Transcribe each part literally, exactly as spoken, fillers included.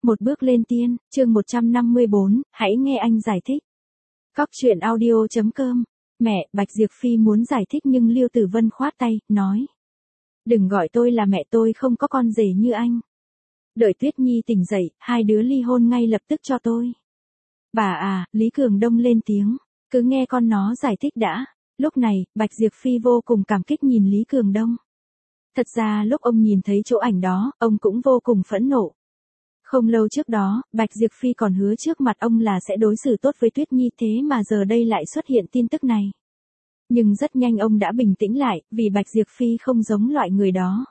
Một bước lên tiên, chương một trăm năm mươi bốn, hãy nghe anh giải thích. Cóc truyện audio chấm com. Mẹ, Bạch Diệp Phi muốn giải thích nhưng Lưu Tử Vân khoát tay, nói. Đừng gọi tôi là mẹ, tôi không có con rể như anh. Đợi Tuyết Nhi tỉnh dậy, hai đứa ly hôn ngay lập tức cho tôi. Bà à, Lý Cường Đông lên tiếng, cứ nghe con nó giải thích đã. Lúc này, Bạch Diệp Phi vô cùng cảm kích nhìn Lý Cường Đông. Thật ra lúc ông nhìn thấy chỗ ảnh đó, ông cũng vô cùng phẫn nộ. Không lâu trước đó, Bạch Diệp Phi còn hứa trước mặt ông là sẽ đối xử tốt với Tuyết Nhi, thế mà giờ đây lại xuất hiện tin tức này. Nhưng rất nhanh ông đã bình tĩnh lại, vì Bạch Diệp Phi không giống loại người đó.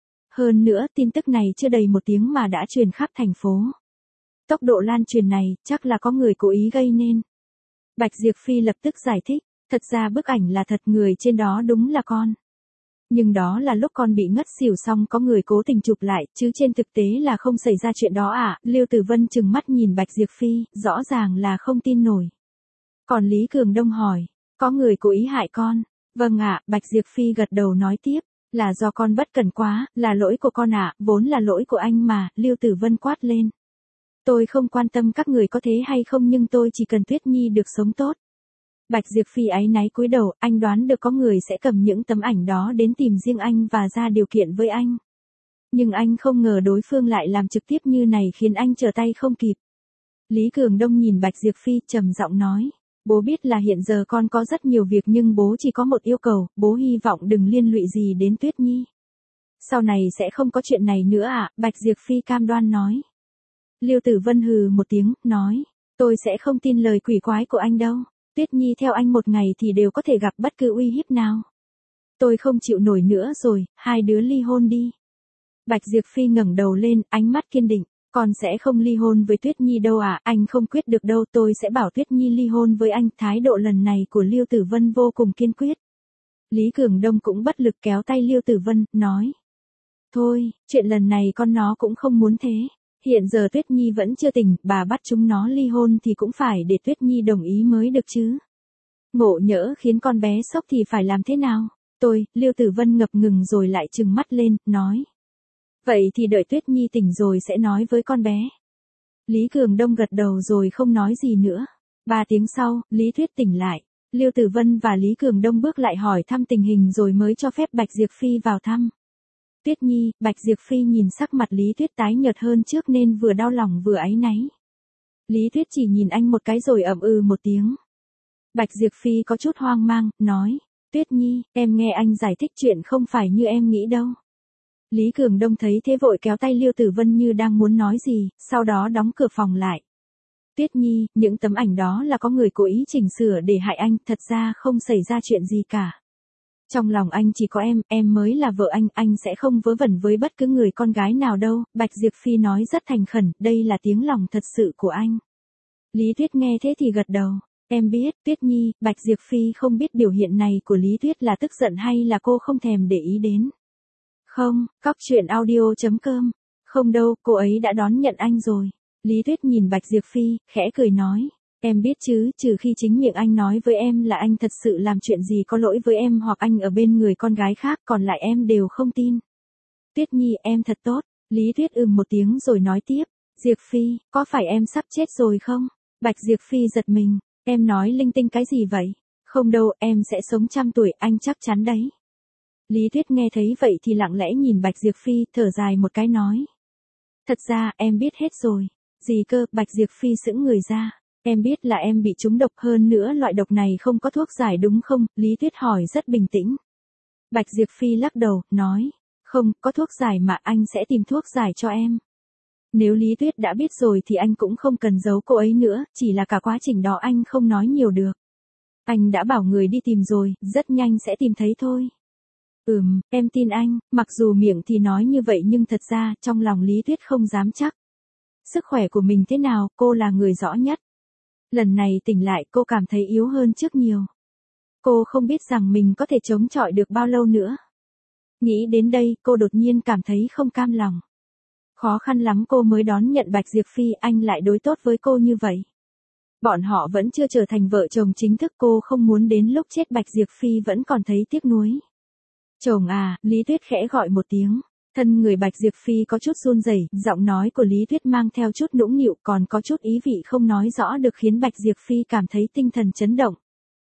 Hơn nữa, tin tức này chưa đầy một tiếng mà đã truyền khắp thành phố. Tốc độ lan truyền này, chắc là có người cố ý gây nên. Bạch Diệp Phi lập tức giải thích, thật ra bức ảnh là thật, người trên đó đúng là con. Nhưng đó là lúc con bị ngất xỉu xong có người cố tình chụp lại, chứ trên thực tế là không xảy ra chuyện đó à. Lưu Tử Vân trừng mắt nhìn Bạch Diệp Phi, rõ ràng là không tin nổi. Còn Lý Cường Đông hỏi, có người cố ý hại con? Vâng ạ, Bạch Diệp Phi gật đầu nói tiếp, là do con bất cẩn quá, là lỗi của con ạ, vốn là lỗi của anh mà. Lưu Tử Vân quát lên. Tôi không quan tâm các người có thế hay không, nhưng tôi chỉ cần Tuyết Nhi được sống tốt. Bạch Diệp Phi áy náy cúi đầu, anh đoán được có người sẽ cầm những tấm ảnh đó đến tìm riêng anh và ra điều kiện với anh. Nhưng anh không ngờ đối phương lại làm trực tiếp như này, khiến anh trở tay không kịp. Lý Cường Đông nhìn Bạch Diệp Phi trầm giọng nói, bố biết là hiện giờ con có rất nhiều việc nhưng bố chỉ có một yêu cầu, bố hy vọng đừng liên lụy gì đến Tuyết Nhi. Sau này sẽ không có chuyện này nữa ạ, à? Bạch Diệp Phi cam đoan nói. Lưu Tử Vân hừ một tiếng, nói, tôi sẽ không tin lời quỷ quái của anh đâu. Tuyết Nhi theo anh một ngày thì đều có thể gặp bất cứ uy hiếp nào. Tôi không chịu nổi nữa rồi, hai đứa ly hôn đi. Bạch Diệp Phi ngẩng đầu lên, ánh mắt kiên định, con sẽ không ly hôn với Tuyết Nhi đâu à, anh không quyết được đâu, tôi sẽ bảo Tuyết Nhi ly hôn với anh. Thái độ lần này của Lưu Tử Vân vô cùng kiên quyết. Lý Cường Đông cũng bất lực kéo tay Lưu Tử Vân, nói. Thôi, chuyện lần này con nó cũng không muốn thế. Hiện giờ Tuyết Nhi vẫn chưa tỉnh, bà bắt chúng nó ly hôn thì cũng phải để Tuyết Nhi đồng ý mới được chứ. Ngộ nhỡ khiến con bé sốc thì phải làm thế nào? Tôi, Lưu Tử Vân ngập ngừng rồi lại trừng mắt lên, nói. Vậy thì đợi Tuyết Nhi tỉnh rồi sẽ nói với con bé. Lý Cường Đông gật đầu rồi không nói gì nữa. Ba tiếng sau, Lý Tuyết tỉnh lại. Lưu Tử Vân và Lý Cường Đông bước lại hỏi thăm tình hình rồi mới cho phép Bạch Diệp Phi vào thăm. Tuyết Nhi, Bạch Diệp Phi nhìn sắc mặt Lý Tuyết tái nhợt hơn trước nên vừa đau lòng vừa áy náy. Lý Tuyết chỉ nhìn anh một cái rồi ậm ừ một tiếng. Bạch Diệp Phi có chút hoang mang, nói, Tuyết Nhi, em nghe anh giải thích, chuyện không phải như em nghĩ đâu. Lý Cường Đông thấy thế vội kéo tay Lưu Tử Vân như đang muốn nói gì, sau đó đóng cửa phòng lại. Tuyết Nhi, những tấm ảnh đó là có người cố ý chỉnh sửa để hại anh, thật ra không xảy ra chuyện gì cả. Trong lòng anh chỉ có em, em mới là vợ anh, anh sẽ không vớ vẩn với bất cứ người con gái nào đâu. Bạch Diệp Phi nói rất thành khẩn, đây là tiếng lòng thật sự của anh. Lý Tuyết nghe thế thì gật đầu, em biết, Tuyết Nhi. Bạch Diệp Phi không biết biểu hiện này của Lý Tuyết là tức giận hay là cô không thèm để ý đến. Không, cóc truyện audio chấm com. Không đâu, cô ấy đã đón nhận anh rồi. Lý Tuyết nhìn Bạch Diệp Phi, khẽ cười nói. Em biết chứ, trừ khi chính miệng anh nói với em là anh thật sự làm chuyện gì có lỗi với em hoặc anh ở bên người con gái khác, còn lại em đều không tin. Tuyết Nhi, em thật tốt. Lý Tuyết ừm một tiếng rồi nói tiếp. Diệp Phi, có phải em sắp chết rồi không? Bạch Diệp Phi giật mình. Em nói linh tinh cái gì vậy? Không đâu, em sẽ sống trăm tuổi, anh chắc chắn đấy. Lý Tuyết nghe thấy vậy thì lặng lẽ nhìn Bạch Diệp Phi, thở dài một cái nói. Thật ra, em biết hết rồi. Gì cơ? Bạch Diệp Phi sững người ra. Em biết là em bị trúng độc, hơn nữa loại độc này không có thuốc giải đúng không? Lý Tuyết hỏi rất bình tĩnh. Bạch Diệp Phi lắc đầu, nói. Không, có thuốc giải mà, anh sẽ tìm thuốc giải cho em. Nếu Lý Tuyết đã biết rồi thì anh cũng không cần giấu cô ấy nữa, chỉ là cả quá trình đó anh không nói nhiều được. Anh đã bảo người đi tìm rồi, rất nhanh sẽ tìm thấy thôi. Ừm, em tin anh, mặc dù miệng thì nói như vậy nhưng thật ra trong lòng Lý Tuyết không dám chắc. Sức khỏe của mình thế nào, cô là người rõ nhất. Lần này tỉnh lại cô cảm thấy yếu hơn trước nhiều. Cô không biết rằng mình có thể chống chọi được bao lâu nữa. Nghĩ đến đây cô đột nhiên cảm thấy không cam lòng. Khó khăn lắm cô mới đón nhận Bạch Diệp Phi, anh lại đối tốt với cô như vậy. Bọn họ vẫn chưa trở thành vợ chồng chính thức, cô không muốn đến lúc chết Bạch Diệp Phi vẫn còn thấy tiếc nuối. Chồng à, Lý Tuyết khẽ gọi một tiếng. Thân người Bạch Diệp Phi có chút run rẩy, giọng nói của Lý Tuyết mang theo chút nũng nịu còn có chút ý vị không nói rõ được khiến Bạch Diệp Phi cảm thấy tinh thần chấn động.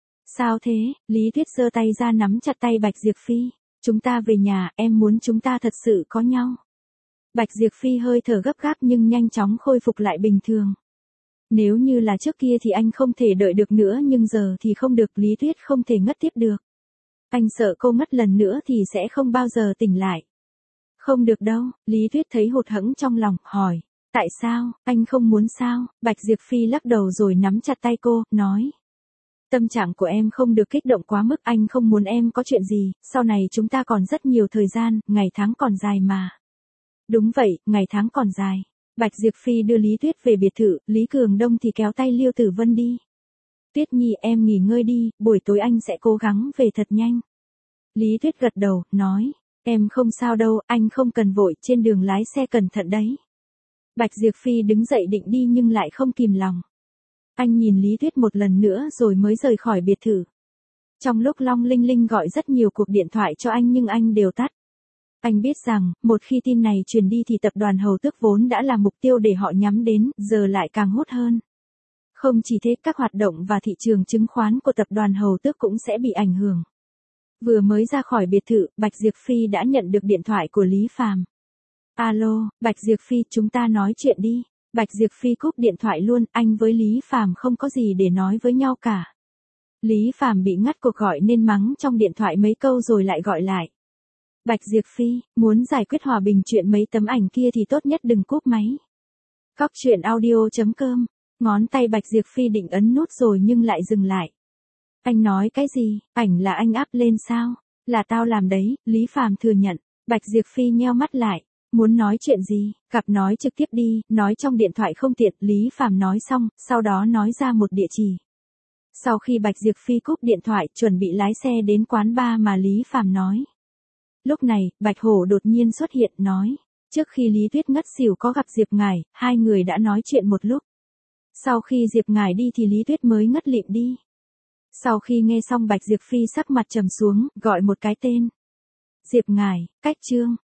Sao thế? Lý Tuyết giơ tay ra nắm chặt tay Bạch Diệp Phi. Chúng ta về nhà, em muốn chúng ta thật sự có nhau. Bạch Diệp Phi hơi thở gấp gáp nhưng nhanh chóng khôi phục lại bình thường. Nếu như là trước kia thì anh không thể đợi được nữa nhưng giờ thì không được, Lý Tuyết không thể ngất tiếp được. Anh sợ cô ngất lần nữa thì sẽ không bao giờ tỉnh lại. Không được đâu, Lý Tuyết thấy hụt hẫng trong lòng, hỏi. Tại sao, anh không muốn sao? Bạch Diệp Phi lắc đầu rồi nắm chặt tay cô, nói. Tâm trạng của em không được kích động quá mức, anh không muốn em có chuyện gì, sau này chúng ta còn rất nhiều thời gian, ngày tháng còn dài mà. Đúng vậy, ngày tháng còn dài. Bạch Diệp Phi đưa Lý Tuyết về biệt thự, Lý Cường Đông thì kéo tay Liêu Tử Vân đi. Tuyết Nhi em nghỉ ngơi đi, buổi tối anh sẽ cố gắng về thật nhanh. Lý Tuyết gật đầu, nói. Em không sao đâu, anh không cần vội, trên đường lái xe cẩn thận đấy. Bạch Diệp Phi đứng dậy định đi nhưng lại không kìm lòng. Anh nhìn Lý Tuyết một lần nữa rồi mới rời khỏi biệt thự. Trong lúc Long Linh Linh gọi rất nhiều cuộc điện thoại cho anh nhưng anh đều tắt. Anh biết rằng, một khi tin này truyền đi thì tập đoàn Hầu Tước vốn đã là mục tiêu để họ nhắm đến, giờ lại càng hốt hơn. Không chỉ thế, các hoạt động và thị trường chứng khoán của tập đoàn Hầu Tước cũng sẽ bị ảnh hưởng. Vừa mới ra khỏi biệt thự, Bạch Diệp Phi đã nhận được điện thoại của Lý Phàm. Alo, Bạch Diệp Phi, chúng ta nói chuyện đi. Bạch Diệp Phi cúp điện thoại luôn, anh với Lý Phàm không có gì để nói với nhau cả. Lý Phàm bị ngắt cuộc gọi nên mắng trong điện thoại mấy câu rồi lại gọi lại. Bạch Diệp Phi, muốn giải quyết hòa bình chuyện mấy tấm ảnh kia thì tốt nhất đừng cúp máy. Cóc truyện audio chấm com. Ngón tay Bạch Diệp Phi định ấn nút rồi nhưng lại dừng lại. Anh nói cái gì, ảnh là anh up lên sao? Là tao làm đấy, Lý Phàm thừa nhận. Bạch Diệp Phi nheo mắt lại. Muốn nói chuyện gì, gặp nói trực tiếp đi, nói trong điện thoại không tiện, Lý Phàm nói xong, sau đó nói ra một địa chỉ. Sau khi Bạch Diệp Phi cúp điện thoại, chuẩn bị lái xe đến quán bar mà Lý Phàm nói. Lúc này, Bạch Hổ đột nhiên xuất hiện, nói. Trước khi Lý Tuyết ngất xỉu có gặp Diệp Ngải, hai người đã nói chuyện một lúc. Sau khi Diệp Ngải đi thì Lý Tuyết mới ngất lịm đi. Sau khi nghe xong Bạch Diệp Phi sắc mặt trầm xuống, gọi một cái tên. Diệp Ngải, Cách Trương.